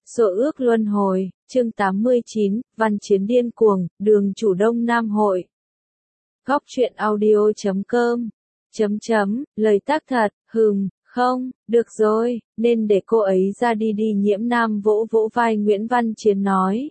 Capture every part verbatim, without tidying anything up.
Sổ ước luân hồi, chương tám mươi chín, Văn chiến điên cuồng, đường chủ Đông Nam hội. Góc truyện audio chấm com. Chấm chấm, lời tác thật, hừm, không, được rồi, nên để cô ấy ra đi đi. Nhiễm Nam vỗ vỗ vai Nguyễn Văn Chiến nói.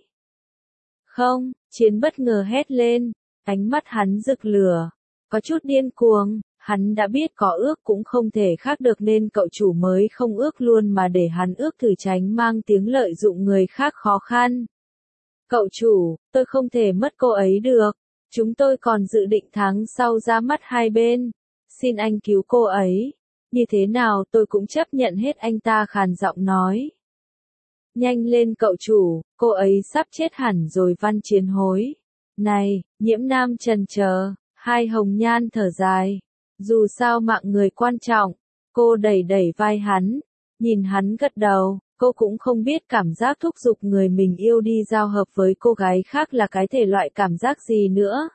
Không, Chiến bất ngờ hét lên, ánh mắt hắn rực lửa, có chút điên cuồng. Hắn đã biết có ước cũng không thể khác được nên cậu chủ mới không ước luôn mà để hắn ước thử tránh mang tiếng lợi dụng người khác khó khăn. Cậu chủ, tôi không thể mất cô ấy được. Chúng tôi còn dự định tháng sau ra mắt hai bên. Xin anh cứu cô ấy. Như thế nào tôi cũng chấp nhận hết, anh ta khàn giọng nói. Nhanh lên cậu chủ, cô ấy sắp chết hẳn rồi. Văn Chiến hối. Này, Nhiễm Nam trần chờ, hai hồng nhan thở dài. Dù sao mạng người quan trọng, cô đẩy đẩy vai hắn, nhìn hắn gật đầu, cô cũng không biết cảm giác thúc giục người mình yêu đi giao hợp với cô gái khác là cái thể loại cảm giác gì nữa.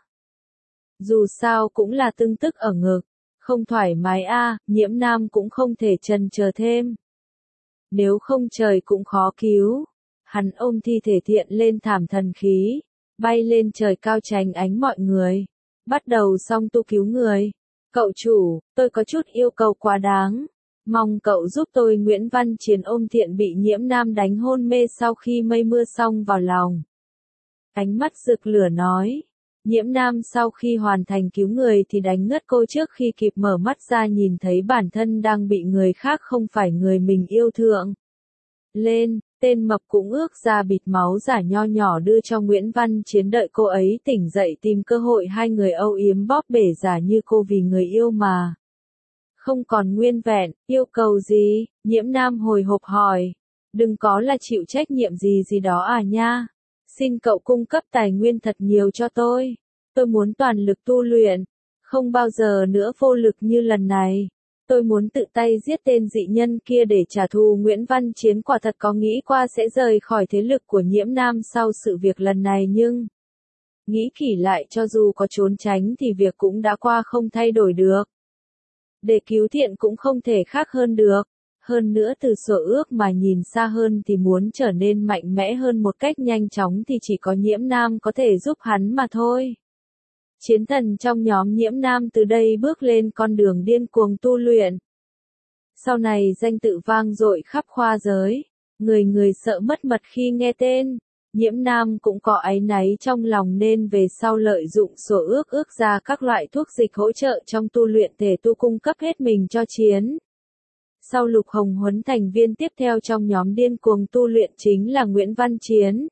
Dù sao cũng là tưng tức ở ngực, không thoải mái a, à, Nhiễm Nam cũng không thể chần chờ thêm. Nếu không trời cũng khó cứu. Hắn ôm thi thể thiện lên thảm thần khí, bay lên trời cao tránh ánh mọi người, bắt đầu song tu cứu người. Cậu chủ, tôi có chút yêu cầu quá đáng. Mong cậu giúp tôi. Nguyễn Văn Chiến ôm thiện bị Nhiễm Nam đánh hôn mê sau khi mây mưa xong vào lòng. Ánh mắt rực lửa nói. Nhiễm Nam sau khi hoàn thành cứu người thì đánh ngất cô trước khi kịp mở mắt ra, nhìn thấy bản thân đang bị người khác không phải người mình yêu thượng. Lên, tên mập cũng ước ra bịt máu giả nho nhỏ đưa cho Nguyễn Văn Chiến, đợi cô ấy tỉnh dậy tìm cơ hội hai người âu yếm bóp bể giả như cô vì người yêu mà. Không còn nguyên vẹn, yêu cầu gì? Nhiễm Nam hồi hộp hỏi. Đừng có là chịu trách nhiệm gì gì đó à nha. Xin cậu cung cấp tài nguyên thật nhiều cho tôi. Tôi muốn toàn lực tu luyện. Không bao giờ nữa vô lực như lần này. Tôi muốn tự tay giết tên dị nhân kia để trả thù. Nguyễn Văn Chiến quả thật có nghĩ qua sẽ rời khỏi thế lực của Nhiễm Nam sau sự việc lần này, nhưng nghĩ kỹ lại, cho dù có trốn tránh thì việc cũng đã qua, không thay đổi được. Để cứu thiện cũng không thể khác hơn được. Hơn nữa từ sổ ước mà nhìn xa hơn thì muốn trở nên mạnh mẽ hơn một cách nhanh chóng thì chỉ có Nhiễm Nam có thể giúp hắn mà thôi. Chiến thần trong nhóm Nhiễm Nam từ đây bước lên con đường điên cuồng tu luyện. Sau này danh tự vang dội khắp khoa giới, người người sợ mất mật khi nghe tên. Nhiễm Nam cũng có áy náy trong lòng nên về sau lợi dụng sổ ước ước ra các loại thuốc dịch hỗ trợ trong tu luyện thể tu, cung cấp hết mình cho Chiến. Sau Lục Hồng huấn thành viên tiếp theo trong nhóm điên cuồng tu luyện chính là Nguyễn Văn Chiến.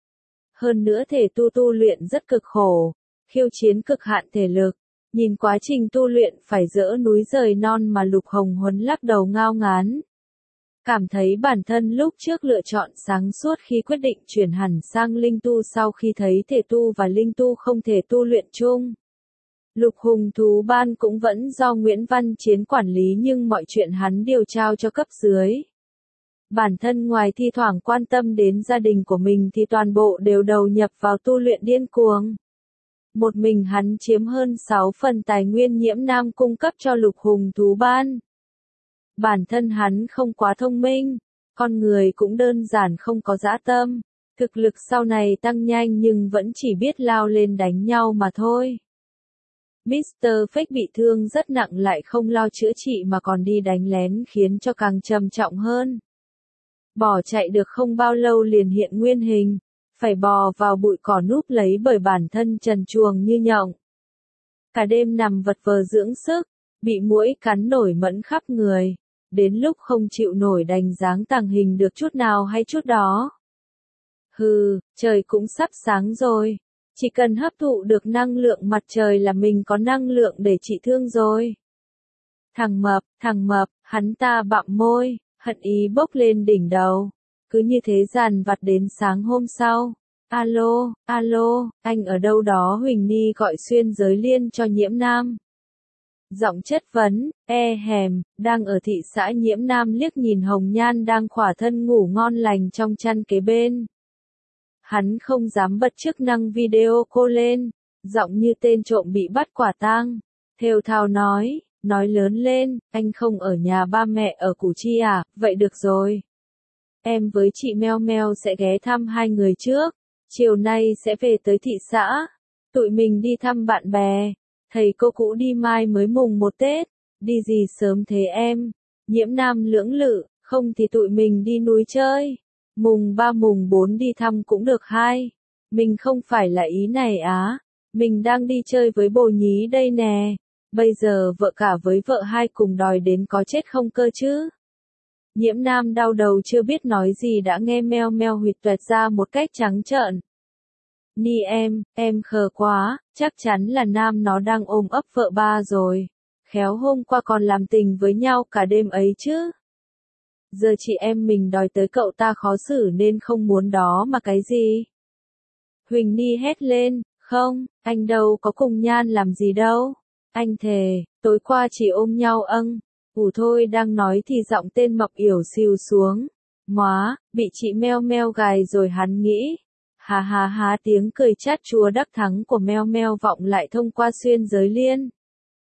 Hơn nữa thể tu tu luyện rất cực khổ, khiêu chiến cực hạn thể lực. Nhìn quá trình tu luyện phải dỡ núi rời non mà Lục Hồng huấn lắc đầu ngao ngán. Cảm thấy bản thân lúc trước lựa chọn sáng suốt khi quyết định chuyển hẳn sang linh tu sau khi thấy thể tu và linh tu không thể tu luyện chung. Lục Hùng thú ban cũng vẫn do Nguyễn Văn Chiến quản lý nhưng mọi chuyện hắn đều trao cho cấp dưới. Bản thân ngoài thi thoảng quan tâm đến gia đình của mình thì toàn bộ đều đầu nhập vào tu luyện điên cuồng. Một mình hắn chiếm hơn sáu phần tài nguyên Nhiễm Nam cung cấp cho Lục Hùng thú ban. Bản thân hắn không quá thông minh, con người cũng đơn giản không có dã tâm, thực lực sau này tăng nhanh nhưng vẫn chỉ biết lao lên đánh nhau mà thôi. mít tơ Fake bị thương rất nặng lại không lo chữa trị mà còn đi đánh lén khiến cho càng trầm trọng hơn. Bỏ chạy được không bao lâu liền hiện nguyên hình, phải bò vào bụi cỏ núp lấy bởi bản thân trần truồng như nhộng. Cả đêm nằm vật vờ dưỡng sức, bị muỗi cắn nổi mẫn khắp người, đến lúc không chịu nổi đành dáng tàng hình được chút nào hay chút đó. Hừ, trời cũng sắp sáng rồi. Chỉ cần hấp thụ được năng lượng mặt trời là mình có năng lượng để trị thương rồi. Thằng mập, thằng mập, hắn ta bặm môi, hận ý bốc lên đỉnh đầu. Cứ như thế dằn vặt đến sáng hôm sau. Alo, alo, anh ở đâu đó? Huỳnh Ni gọi xuyên giới liên cho Nhiễm Nam. Giọng chất vấn, e hèm, đang ở thị xã. Nhiễm Nam liếc nhìn Hồng Nhan đang khỏa thân ngủ ngon lành trong chăn kế bên. Hắn không dám bật chức năng video call lên, giọng như tên trộm bị bắt quả tang. Thều thào nói, nói lớn lên, anh không ở nhà ba mẹ ở Củ Chi à, vậy được rồi. em với chị Meo Meo sẽ ghé thăm hai người trước, chiều nay sẽ về tới thị xã, tụi mình đi thăm bạn bè, thầy cô cũ đi mai mới mùng một Tết, đi gì sớm thế em, Nhiễm Nam lưỡng lự, không thì tụi mình đi núi chơi, mùng ba mùng bốn đi thăm cũng được hai, mình không phải là ý này á, mình đang đi chơi với bồ nhí đây nè, bây giờ vợ cả với vợ hai cùng đòi đến có chết không cơ chứ. Nhiễm Nam đau đầu chưa biết nói gì đã nghe Meo Meo huyệt tuệt ra một cách trắng trợn. Ni em, em khờ quá, chắc chắn là Nam nó đang ôm ấp vợ ba rồi. Khéo hôm qua còn làm tình với nhau cả đêm ấy chứ. Giờ chị em mình đòi tới cậu ta khó xử nên không muốn đó mà cái gì. Huỳnh Ni hét lên, không, anh đâu có cùng Nhan làm gì đâu. Anh thề, tối qua chỉ ôm nhau âng. Ủ thôi đang nói thì giọng tên mập yểu xìu xuống. Móa, bị chị Meo Meo gài rồi hắn nghĩ. Hà hà hà tiếng cười chát chúa đắc thắng của Meo Meo vọng lại thông qua xuyên giới liên.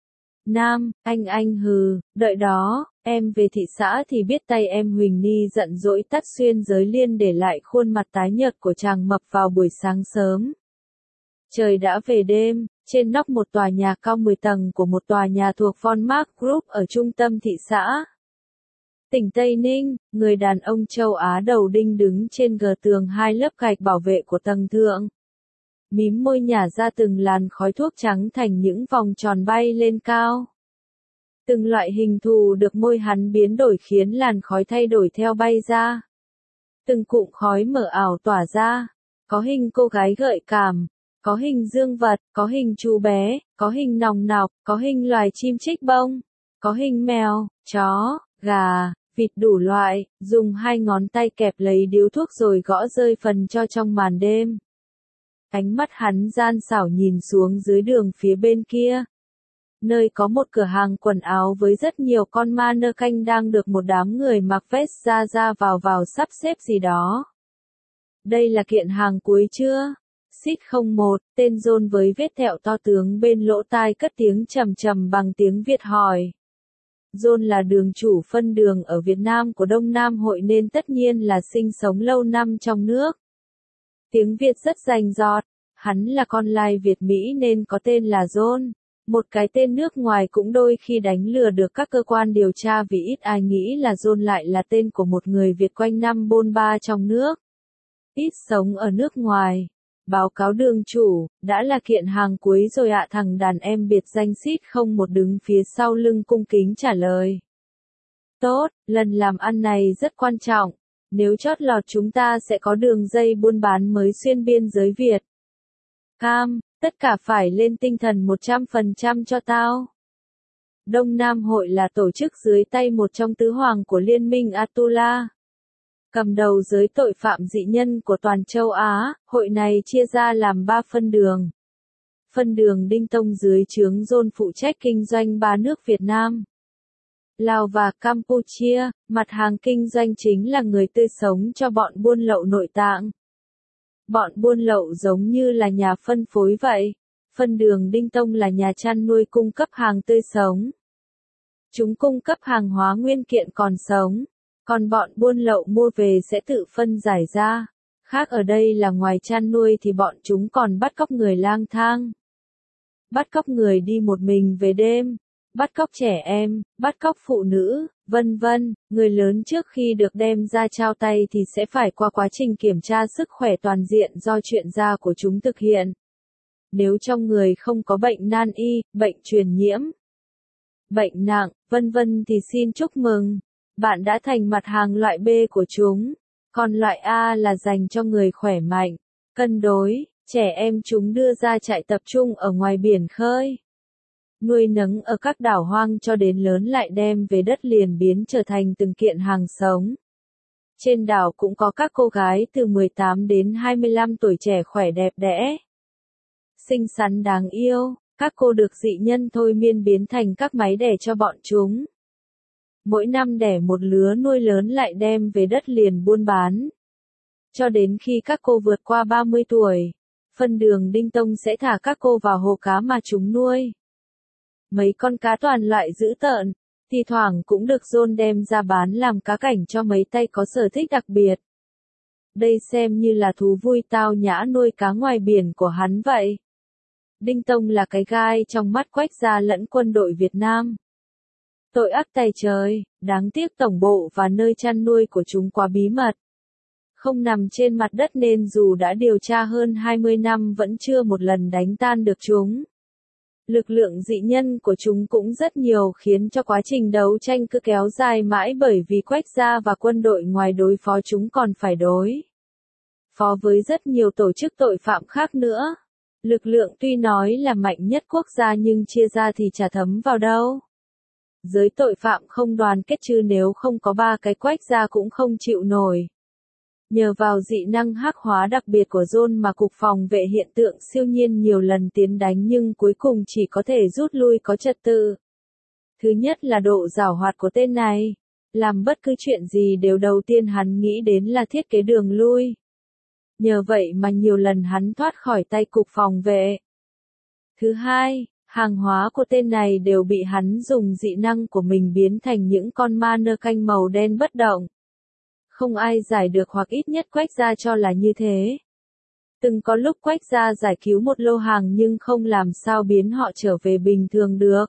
Nam, anh anh hừ, đợi đó, em về thị xã thì biết tay em. Huỳnh Ni giận dỗi tắt xuyên giới liên để lại khuôn mặt tái nhợt của chàng mập vào buổi sáng sớm. Trời đã về đêm, trên nóc một tòa nhà cao mười tầng của một tòa nhà thuộc Von Mark Group ở trung tâm thị xã. Tỉnh Tây Ninh, người đàn ông châu Á đầu đinh đứng trên gờ tường hai lớp gạch bảo vệ của tầng thượng. Mím môi nhả ra từng làn khói thuốc trắng thành những vòng tròn bay lên cao. Từng loại hình thù được môi hắn biến đổi khiến làn khói thay đổi theo bay ra. Từng cụm khói mờ ảo tỏa ra, có hình cô gái gợi cảm, có hình dương vật, có hình chú bé, có hình nòng nọc, có hình loài chim chích bông, có hình mèo, chó, gà, vịt đủ loại, dùng hai ngón tay kẹp lấy điếu thuốc rồi gõ rơi phần cho trong màn đêm. Ánh mắt hắn gian xảo nhìn xuống dưới đường phía bên kia. Nơi có một cửa hàng quần áo với rất nhiều con mannequin đang được một đám người mặc vest ra ra vào vào sắp xếp gì đó. Đây là kiện hàng cuối chưa? Xít không một, tên John với vết thẹo to tướng bên lỗ tai cất tiếng trầm trầm bằng tiếng Việt hỏi. John là đường chủ phân đường ở Việt Nam của Đông Nam Hội nên tất nhiên là sinh sống lâu năm trong nước. Tiếng Việt rất rành rọt, hắn là con lai Việt Mỹ nên có tên là John. Một cái tên nước ngoài cũng đôi khi đánh lừa được các cơ quan điều tra vì ít ai nghĩ là John lại là tên của một người Việt quanh năm bôn ba trong nước. Ít sống ở nước ngoài. Báo cáo đường chủ, đã là kiện hàng cuối rồi ạ. Thằng đàn em biệt danh Xít không một đứng phía sau lưng cung kính trả lời. Tốt, lần làm ăn này rất quan trọng. Nếu chót lọt chúng ta sẽ có đường dây buôn bán mới xuyên biên giới Việt. Cam, tất cả phải lên tinh thần một trăm phần trăm cho tao. Đông Nam Hội là tổ chức dưới tay một trong tứ hoàng của Liên minh Atula. Cầm đầu giới tội phạm dị nhân của toàn châu Á, hội này chia ra làm ba phân đường. Phân đường Đinh Tông dưới trướng John phụ trách kinh doanh ba nước Việt Nam, Lào và Campuchia, mặt hàng kinh doanh chính là người tươi sống cho bọn buôn lậu nội tạng. Bọn buôn lậu giống như là nhà phân phối vậy. Phân đường Đinh Tông là nhà chăn nuôi cung cấp hàng tươi sống. Chúng cung cấp hàng hóa nguyên kiện còn sống. Còn bọn buôn lậu mua về sẽ tự phân giải ra. Khác ở đây là ngoài chăn nuôi thì bọn chúng còn bắt cóc người lang thang. Bắt cóc người đi một mình về đêm. Bắt cóc trẻ em, bắt cóc phụ nữ, vân vân. Người lớn trước khi được đem ra trao tay thì sẽ phải qua quá trình kiểm tra sức khỏe toàn diện do chuyên gia của chúng thực hiện. Nếu trong người không có bệnh nan y, bệnh truyền nhiễm, bệnh nặng, vân vân thì xin chúc mừng. Bạn đã thành mặt hàng loại B của chúng. Còn loại A là dành cho người khỏe mạnh, cân đối, trẻ em chúng đưa ra trại tập trung ở ngoài biển khơi. Nuôi nấng ở các đảo hoang cho đến lớn lại đem về đất liền biến trở thành từng kiện hàng sống. Trên đảo cũng có các cô gái từ mười tám đến hai mươi lăm tuổi trẻ khỏe đẹp đẽ, xinh xắn đáng yêu, các cô được dị nhân thôi miên biến thành các máy đẻ cho bọn chúng. Mỗi năm đẻ một lứa nuôi lớn lại đem về đất liền buôn bán. Cho đến khi các cô vượt qua ba mươi tuổi, phân đường Đinh Tông sẽ thả các cô vào hồ cá mà chúng nuôi. Mấy con cá toàn loại dữ tợn, Thì thoảng cũng được John đem ra bán làm cá cảnh cho mấy tay có sở thích đặc biệt. Đây xem như là thú vui tao nhã nuôi cá ngoài biển của hắn vậy. Đinh Tông là cái gai trong mắt Quách gia lẫn quân đội Việt Nam. Tội ác tày trời, đáng tiếc tổng bộ và nơi chăn nuôi của chúng quá bí mật. Không nằm trên mặt đất nên dù đã điều tra hơn hai mươi năm vẫn chưa một lần đánh tan được chúng. Lực lượng dị nhân của chúng cũng rất nhiều khiến cho quá trình đấu tranh cứ kéo dài mãi bởi vì Quách gia và quân đội ngoài đối phó chúng còn phải đối phó với rất nhiều tổ chức tội phạm khác nữa. Lực lượng tuy nói là mạnh nhất quốc gia nhưng chia ra thì chả thấm vào đâu. Giới tội phạm không đoàn kết chứ nếu không có ba cái Quách gia cũng không chịu nổi. Nhờ vào dị năng hắc hóa đặc biệt của John mà cục phòng vệ hiện tượng siêu nhiên nhiều lần tiến đánh nhưng cuối cùng chỉ có thể rút lui có trật tự. Thứ nhất là độ giảo hoạt của tên này. Làm bất cứ chuyện gì đều đầu tiên hắn nghĩ đến là thiết kế đường lui. Nhờ vậy mà nhiều lần hắn thoát khỏi tay cục phòng vệ. Thứ hai, hàng hóa của tên này đều bị hắn dùng dị năng của mình biến thành những con ma nơ canh màu đen bất động. Không ai giải được hoặc ít nhất Quách gia cho là như thế. Từng có lúc Quách gia giải cứu một lô hàng nhưng không làm sao biến họ trở về bình thường được.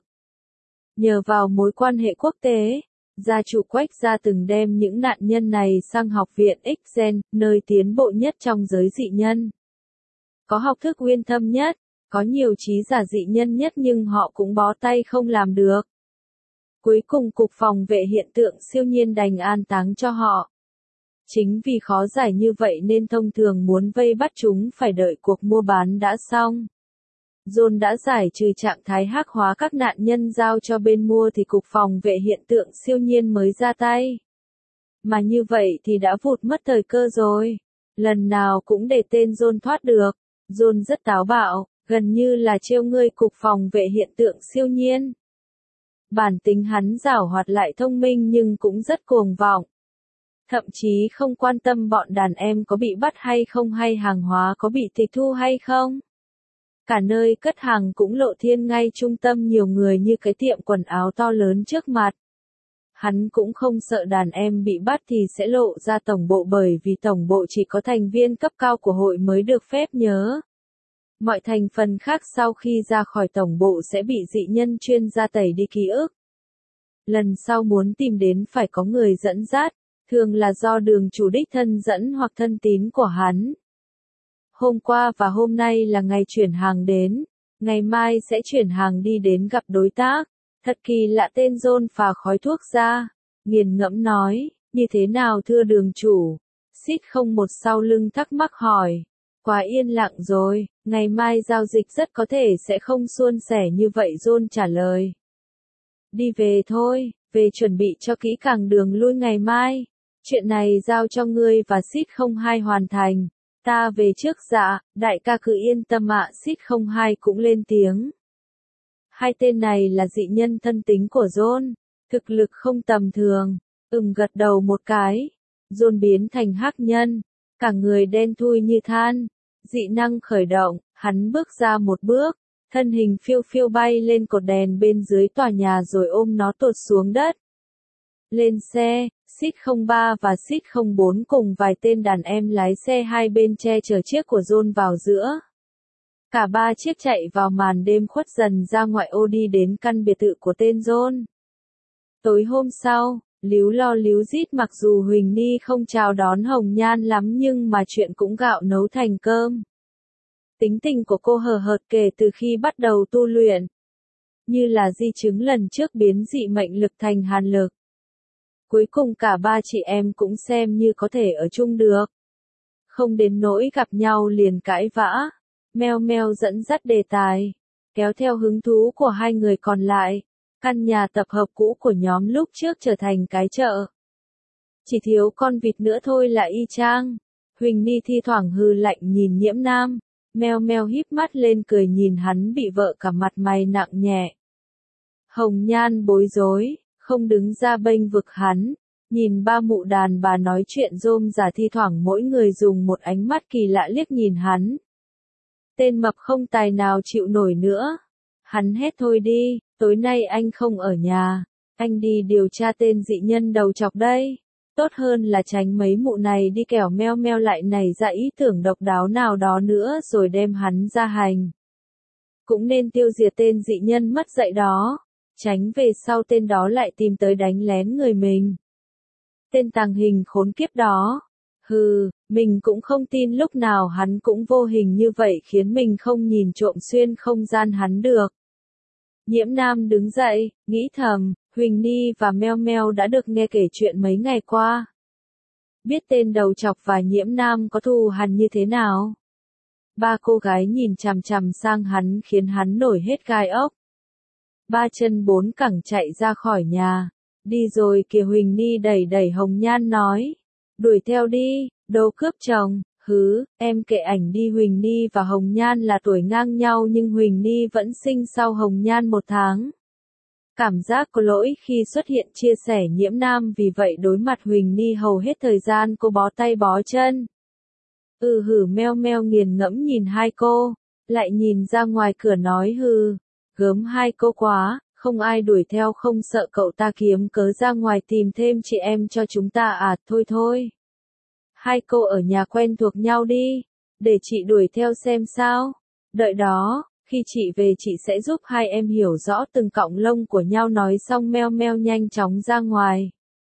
Nhờ vào mối quan hệ quốc tế, gia chủ Quách gia từng đem những nạn nhân này sang học viện X-Gen, nơi tiến bộ nhất trong giới dị nhân. Có học thức uyên thâm nhất, có nhiều trí giả dị nhân nhất nhưng họ cũng bó tay không làm được. Cuối cùng cục phòng vệ hiện tượng siêu nhiên đành an táng cho họ. Chính vì khó giải như vậy nên thông thường muốn vây bắt chúng phải đợi cuộc mua bán đã xong. John đã giải trừ trạng thái hắc hóa các nạn nhân giao cho bên mua thì cục phòng vệ hiện tượng siêu nhiên mới ra tay. Mà như vậy thì đã vụt mất thời cơ rồi. Lần nào cũng để tên John thoát được. John rất táo bạo, gần như là trêu ngươi cục phòng vệ hiện tượng siêu nhiên. Bản tính hắn giảo hoạt lại thông minh nhưng cũng rất cuồng vọng. Thậm chí không quan tâm bọn đàn em có bị bắt hay không hay hàng hóa có bị tịch thu hay không. Cả nơi cất hàng cũng lộ thiên ngay trung tâm nhiều người như cái tiệm quần áo to lớn trước mặt. Hắn cũng không sợ đàn em bị bắt thì sẽ lộ ra tổng bộ bởi vì tổng bộ chỉ có thành viên cấp cao của hội mới được phép nhớ. Mọi thành phần khác sau khi ra khỏi tổng bộ sẽ bị dị nhân chuyên gia tẩy đi ký ức. Lần sau muốn tìm đến phải có người dẫn dắt, thường là do đường chủ đích thân dẫn hoặc thân tín của hắn. Hôm qua và hôm nay là ngày chuyển hàng đến, ngày mai sẽ chuyển hàng đi đến gặp đối tác. Thật kỳ lạ tên John phà khói thuốc ra, nghiền ngẫm nói, như thế nào thưa đường chủ? Xít không một sau lưng thắc mắc hỏi. Quá yên lặng rồi, ngày mai giao dịch rất có thể sẽ không suôn sẻ như vậy John trả lời. Đi về thôi, về chuẩn bị cho kỹ càng đường lui ngày mai. Chuyện này giao cho ngươi và Xít không hai hoàn thành. Ta về trước dạ, đại ca cứ yên tâm ạ. Xít không hai cũng lên tiếng. Hai tên này là dị nhân thân tính của John, thực lực không tầm thường. Ừm gật đầu một cái. John biến thành hắc nhân, cả người đen thui như than. Dị năng khởi động, hắn bước ra một bước, thân hình phiêu phiêu bay lên cột đèn bên dưới tòa nhà rồi ôm nó tụt xuống đất. Lên xe, Xít không ba và Xít không bốn cùng vài tên đàn em lái xe hai bên che chở chiếc của John vào giữa. Cả ba chiếc chạy vào màn đêm khuất dần ra ngoại ô đi đến căn biệt thự của tên John. Tối hôm sau, líu lo líu rít mặc dù Huỳnh Ni không chào đón Hồng Nhan lắm nhưng mà chuyện cũng gạo nấu thành cơm. Tính tình của cô hờ hợt kể từ khi bắt đầu tu luyện. Như là di chứng lần trước biến dị mệnh lực thành hàn lực. Cuối cùng cả ba chị em cũng xem như có thể ở chung được. Không đến nỗi gặp nhau liền cãi vã. Meo meo dẫn dắt đề tài, kéo theo hứng thú của hai người còn lại. Căn nhà tập hợp cũ của nhóm lúc trước trở thành cái chợ. Chỉ thiếu con vịt nữa thôi là y chang. Huỳnh Ni thi thoảng hừ lạnh nhìn Nhiễm Nam. Meo meo híp mắt lên cười nhìn hắn bị vợ cả mặt mày nặng nhẹ. Hồng Nhan bối rối, không đứng ra bênh vực hắn. Nhìn ba mụ đàn bà nói chuyện rôm rả thi thoảng mỗi người dùng một ánh mắt kỳ lạ liếc nhìn hắn. Tên mập không tài nào chịu nổi nữa. Hắn hét thôi đi, tối nay anh không ở nhà. Anh đi điều tra tên dị nhân đầu chọc đây. Tốt hơn là tránh mấy mụ này đi kẻo meo meo lại nảy ra ý tưởng độc đáo nào đó nữa rồi đem hắn ra hành. Cũng nên tiêu diệt tên dị nhân mất dạy đó. Tránh về sau tên đó lại tìm tới đánh lén người mình. Tên tàng hình khốn kiếp đó. Hừ, mình cũng không tin lúc nào hắn cũng vô hình như vậy khiến mình không nhìn trộm xuyên không gian hắn được. Nhiễm Nam đứng dậy, nghĩ thầm, Huỳnh Ni và Meo Meo đã được nghe kể chuyện mấy ngày qua. Biết tên đầu chọc và Nhiễm Nam có thù hằn như thế nào. Ba cô gái nhìn chằm chằm sang hắn khiến hắn nổi hết gai ốc. Ba chân bốn cẳng chạy ra khỏi nhà. Đi rồi kìa, Huỳnh Ni đẩy đẩy Hồng Nhan nói. Đuổi theo đi, đồ cướp chồng. Hứ, em kệ ảnh đi. Huỳnh Ni và Hồng Nhan là tuổi ngang nhau nhưng Huỳnh Ni vẫn sinh sau Hồng Nhan một tháng. Cảm giác có lỗi khi xuất hiện chia sẻ Nhiễm Nam, vì vậy đối mặt Huỳnh Ni hầu hết thời gian cô bó tay bó chân. Ừ hử, Meo Meo nghiền ngẫm nhìn hai cô, lại nhìn ra ngoài cửa nói hừ, gớm hai cô quá, không ai đuổi theo không sợ cậu ta kiếm cớ ra ngoài tìm thêm chị em cho chúng ta à, thôi thôi. Hai cô ở nhà quen thuộc nhau đi, để chị đuổi theo xem sao. Đợi đó, khi chị về chị sẽ giúp hai em hiểu rõ từng cọng lông của nhau. Nói xong Meo Meo nhanh chóng ra ngoài.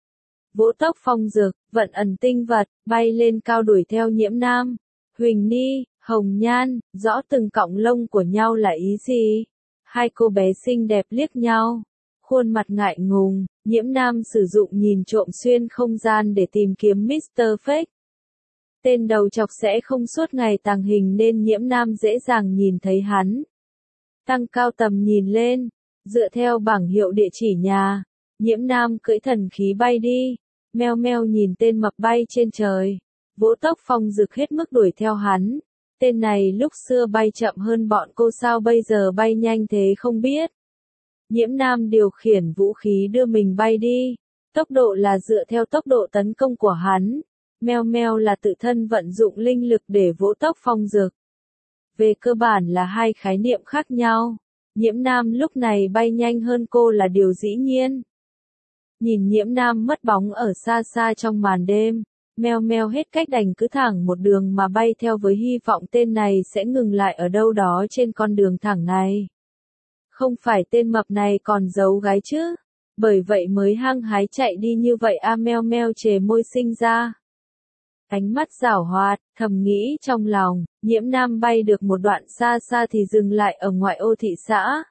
Vỗ tốc phong dược, vận ẩn tinh vật, bay lên cao đuổi theo Nhiễm Nam. Huỳnh Ni, Hồng Nhan, rõ từng cọng lông của nhau là ý gì? Hai cô bé xinh đẹp liếc nhau. Khuôn mặt ngại ngùng, Nhiễm Nam sử dụng nhìn trộm xuyên không gian để tìm kiếm mít tơ Fake. Tên đầu chọc sẽ không suốt ngày tàng hình nên Nhiễm Nam dễ dàng nhìn thấy hắn. Tăng cao tầm nhìn lên, dựa theo bảng hiệu địa chỉ nhà, Nhiễm Nam cưỡi thần khí bay đi. Meo Meo nhìn tên mập bay trên trời, vỗ tốc phong dực hết mức đuổi theo hắn. Tên này lúc xưa bay chậm hơn bọn cô sao bây giờ bay nhanh thế không biết. Nhiễm Nam điều khiển vũ khí đưa mình bay đi. Tốc độ là dựa theo tốc độ tấn công của hắn. Meo Meo là tự thân vận dụng linh lực để vỗ tốc phong dực. Về cơ bản là hai khái niệm khác nhau. Nhiễm Nam lúc này bay nhanh hơn cô là điều dĩ nhiên. Nhìn Nhiễm Nam mất bóng ở xa xa trong màn đêm, Meo Meo hết cách đành cứ thẳng một đường mà bay theo với hy vọng tên này sẽ ngừng lại ở đâu đó trên con đường thẳng này. Không phải tên mập này còn giấu gái chứ? Bởi vậy mới hăng hái chạy đi như vậy a. Meo Meo chề môi sinh ra ánh mắt giảo hoạt, thầm nghĩ trong lòng. Nhiễm Nam bay được một đoạn xa xa thì dừng lại ở ngoại ô thị xã.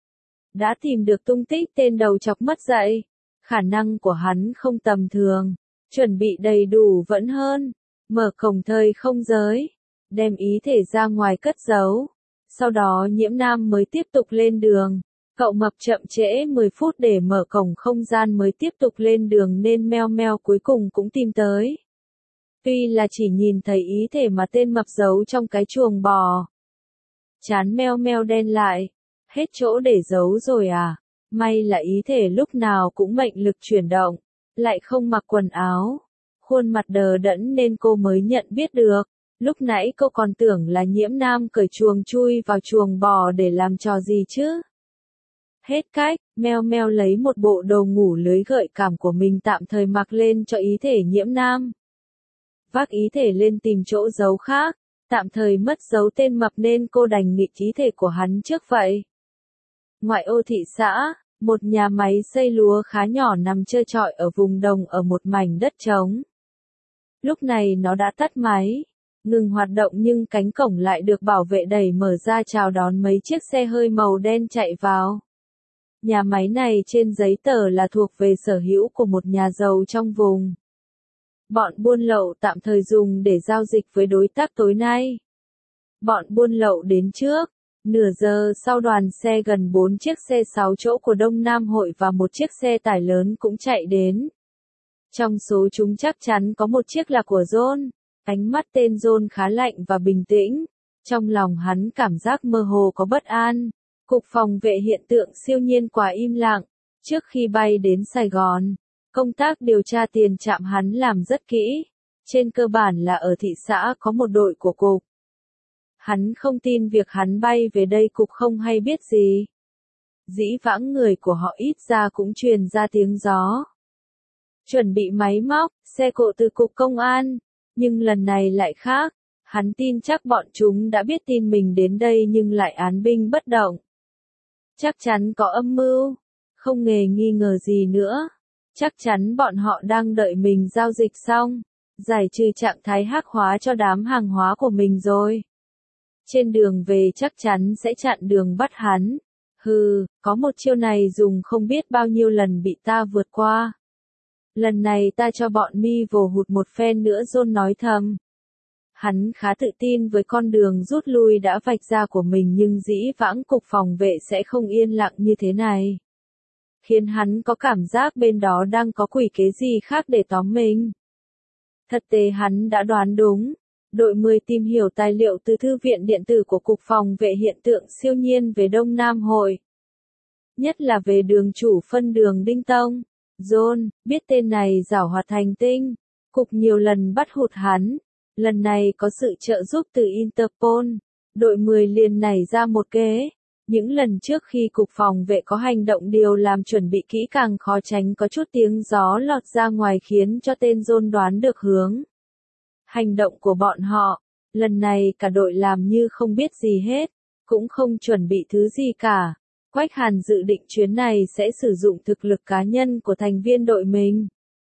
Đã tìm được tung tích tên đầu chọc mất dạy. Khả năng của hắn không tầm thường, chuẩn bị đầy đủ vẫn hơn. Mở cổng thời không giới, đem ý thể ra ngoài cất giấu. Sau đó Nhiễm Nam mới tiếp tục lên đường. Cậu mập chậm trễ mười phút để mở cổng không gian mới tiếp tục lên đường nên Meo Meo cuối cùng cũng tìm tới. Tuy là chỉ nhìn thấy ý thể mà tên mập giấu trong cái chuồng bò. Chán Meo Meo đen lại. Hết chỗ để giấu rồi à? May là ý thể lúc nào cũng mệnh lực chuyển động, lại không mặc quần áo. Khuôn mặt đờ đẫn nên cô mới nhận biết được. Lúc nãy cô còn tưởng là Nhiễm Nam cởi chuồng chui vào chuồng bò để làm trò gì chứ. Hết cách, Meo Meo lấy một bộ đồ ngủ lưới gợi cảm của mình tạm thời mặc lên cho ý thể Nhiễm Nam. Vác ý thể lên tìm chỗ giấu khác, tạm thời mất dấu tên mập nên cô đành nghịch ý thể của hắn trước vậy. Ngoại ô thị xã, một nhà máy xây lúa khá nhỏ nằm trơ trọi ở vùng đồng ở một mảnh đất trống. Lúc này nó đã tắt máy, ngừng hoạt động nhưng cánh cổng lại được bảo vệ đẩy mở ra chào đón mấy chiếc xe hơi màu đen chạy vào. Nhà máy này trên giấy tờ là thuộc về sở hữu của một nhà giàu trong vùng. Bọn buôn lậu tạm thời dùng để giao dịch với đối tác tối nay. Bọn buôn lậu đến trước. Nửa giờ sau đoàn xe gần bốn chiếc xe sáu chỗ của Đông Nam Hội và một chiếc xe tải lớn cũng chạy đến. Trong số chúng chắc chắn có một chiếc là của John. Ánh mắt tên John khá lạnh và bình tĩnh. Trong lòng hắn cảm giác mơ hồ có bất an. Cục phòng vệ hiện tượng siêu nhiên quá im lặng. Trước khi bay đến Sài Gòn, công tác điều tra tiền trạm hắn làm rất kỹ. Trên cơ bản là ở thị xã có một đội của cục. Hắn không tin việc hắn bay về đây cục không hay biết gì. dĩ vãng người của họ ít ra cũng truyền ra tiếng gió. Chuẩn bị máy móc, xe cộ từ cục công an, nhưng lần này lại khác, hắn tin chắc bọn chúng đã biết tin mình đến đây nhưng lại án binh bất động. Chắc chắn có âm mưu, không hề nghi ngờ gì nữa. Chắc chắn bọn họ đang đợi mình giao dịch xong, giải trừ trạng thái hắc hóa cho đám hàng hóa của mình rồi. Trên đường về chắc chắn sẽ chặn đường bắt hắn. Hừ, có một chiêu này dùng không biết bao nhiêu lần bị ta vượt qua. Lần này ta cho bọn mi vồ hụt một phen nữa, John nói thầm. Hắn khá tự tin với con đường rút lui đã vạch ra của mình, nhưng dĩ vãng cục phòng vệ sẽ không yên lặng như thế này. Khiến hắn có cảm giác bên đó đang có quỷ kế gì khác để tóm mình. Thật tế hắn đã đoán đúng. Đội mười tìm hiểu tài liệu từ thư viện điện tử của Cục Phòng vệ hiện tượng siêu nhiên về Đông Nam Hội. Nhất là về đường chủ phân đường Đinh Tông. John, biết tên này giảo hoạt thành tinh. Cục nhiều lần bắt hụt hắn. Lần này có sự trợ giúp từ Interpol. Đội mười liền nảy ra một kế. Những lần trước khi Cục Phòng vệ có hành động điều làm chuẩn bị kỹ càng, khó tránh có chút tiếng gió lọt ra ngoài khiến cho tên John đoán được hướng hành động của bọn họ. Lần này cả đội làm như không biết gì hết, cũng không chuẩn bị thứ gì cả. Quách Hàn dự định chuyến này sẽ sử dụng thực lực cá nhân của thành viên đội mình.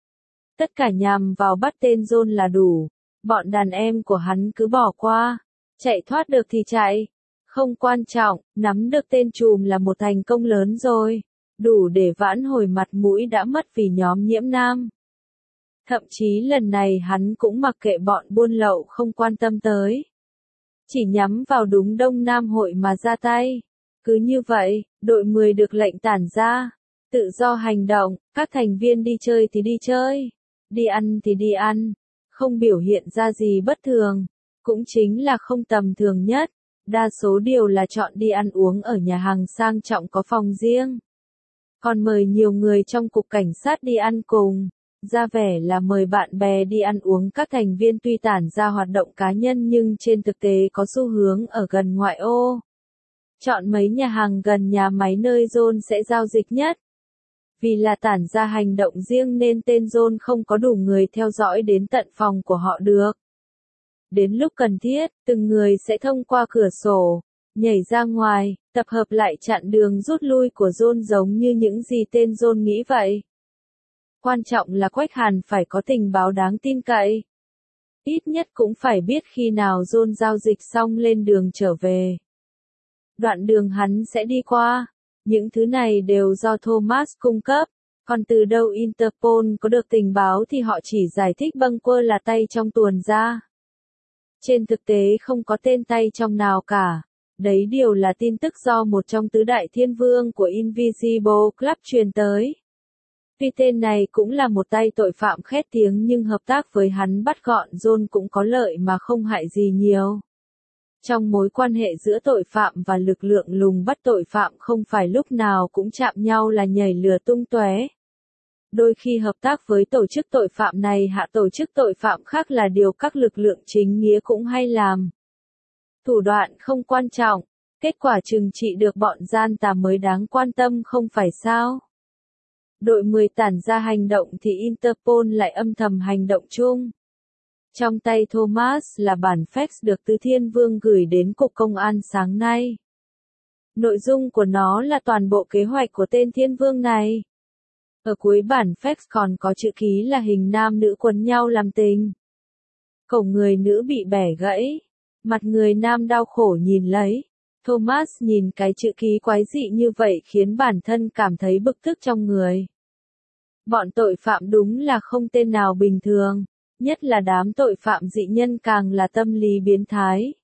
Tất cả nhằm vào bắt tên John là đủ. Bọn đàn em của hắn cứ bỏ qua. Chạy thoát được thì chạy. Không quan trọng, nắm được tên trùm là một thành công lớn rồi. Đủ để vãn hồi mặt mũi đã mất vì nhóm Nhiễm Nam. Thậm chí lần này hắn cũng mặc kệ bọn buôn lậu không quan tâm tới. Chỉ nhắm vào đúng Đông Nam Hội mà ra tay. Cứ như vậy, đội mười được lệnh tản ra. Tự do hành động, các thành viên đi chơi thì đi chơi. Đi ăn thì đi ăn. Không biểu hiện ra gì bất thường. Cũng chính là không tầm thường nhất. Đa số điều là chọn đi ăn uống ở nhà hàng sang trọng có phòng riêng. Còn mời nhiều người trong cục cảnh sát đi ăn cùng. Ra vẻ là mời bạn bè đi ăn uống. Các thành viên tuy tản ra hoạt động cá nhân nhưng trên thực tế có xu hướng ở gần ngoại ô. Chọn mấy nhà hàng gần nhà máy nơi John sẽ giao dịch nhất. Vì là tản ra hành động riêng nên tên John không có đủ người theo dõi đến tận phòng của họ được. Đến lúc cần thiết, từng người sẽ thông qua cửa sổ, nhảy ra ngoài, tập hợp lại chặn đường rút lui của John giống như những gì tên John nghĩ vậy. Quan trọng là Quách Hàn phải có tình báo đáng tin cậy. Ít nhất cũng phải biết khi nào John giao dịch xong lên đường trở về. Đoạn đường hắn sẽ đi qua. Những thứ này đều do Thomas cung cấp. Còn từ đâu Interpol có được tình báo thì họ chỉ giải thích bâng quơ là tay trong tuồn ra. Trên thực tế không có tên tay trong nào cả. Đấy điều là tin tức do một trong tứ đại thiên vương của Invisible Club truyền tới. Tuy tên này cũng là một tay tội phạm khét tiếng nhưng hợp tác với hắn bắt gọn John cũng có lợi mà không hại gì nhiều. Trong mối quan hệ giữa tội phạm và lực lượng lùng bắt tội phạm không phải lúc nào cũng chạm nhau là nhảy lửa tung tóe. Đôi khi hợp tác với tổ chức tội phạm này hạ tổ chức tội phạm khác là điều các lực lượng chính nghĩa cũng hay làm. Thủ đoạn không quan trọng, kết quả trừng trị được bọn gian tà mới đáng quan tâm không phải sao? Đội mười tản ra hành động thì Interpol lại âm thầm hành động chung. Trong tay Thomas là bản fax được Tứ Thiên Vương gửi đến Cục Công an sáng nay. Nội dung của nó là toàn bộ kế hoạch của tên Thiên Vương này. Ở cuối bản fax còn có chữ ký là hình nam nữ quấn nhau làm tình. Cổ người nữ bị bẻ gãy. Mặt người nam đau khổ nhìn lấy. Thomas nhìn cái chữ ký quái dị như vậy khiến bản thân cảm thấy bực tức trong người. Bọn tội phạm đúng là không tên nào bình thường. Nhất là đám tội phạm dị nhân càng là tâm lý biến thái.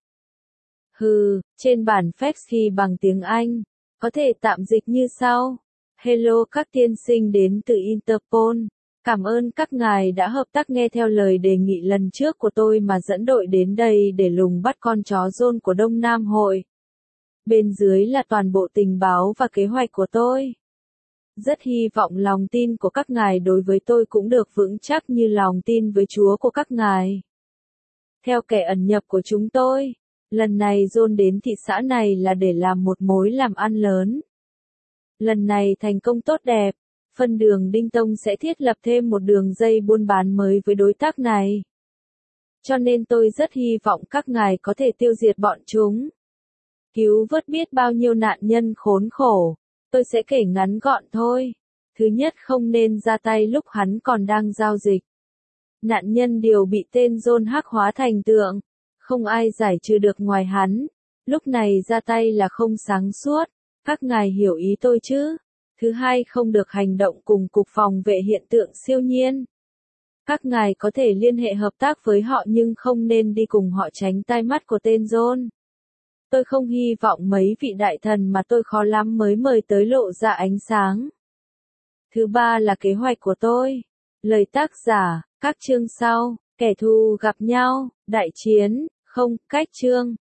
Hừ, trên bản fax ghi bằng tiếng Anh. Có thể tạm dịch như sau. Hello các tiên sinh đến từ Interpol. Cảm ơn các ngài đã hợp tác nghe theo lời đề nghị lần trước của tôi mà dẫn đội đến đây để lùng bắt con chó John của Đông Nam Hội. Bên dưới là toàn bộ tình báo và kế hoạch của tôi. Rất hy vọng lòng tin của các ngài đối với tôi cũng được vững chắc như lòng tin với Chúa của các ngài. Theo kẻ ẩn nhập của chúng tôi, lần này John đến thị xã này là để làm một mối làm ăn lớn. Lần này thành công tốt đẹp, phân đường Đinh Tông sẽ thiết lập thêm một đường dây buôn bán mới với đối tác này. Cho nên tôi rất hy vọng các ngài có thể tiêu diệt bọn chúng. Cứu vớt biết bao nhiêu nạn nhân khốn khổ. Tôi sẽ kể ngắn gọn thôi. Thứ nhất, không nên ra tay lúc hắn còn đang giao dịch. Nạn nhân đều bị tên John hắc hóa thành tượng. Không ai giải trừ được ngoài hắn. Lúc này ra tay là không sáng suốt. Các ngài hiểu ý tôi chứ? Thứ hai, không được hành động cùng cục phòng vệ hiện tượng siêu nhiên. Các ngài có thể liên hệ hợp tác với họ nhưng không nên đi cùng họ tránh tai mắt của tên John. Tôi không hy vọng mấy vị đại thần mà tôi khó lắm mới mời tới lộ ra ánh sáng. Thứ ba là kế hoạch của tôi. Lời tác giả, các chương sau, kẻ thù gặp nhau, đại chiến, không, cách chương.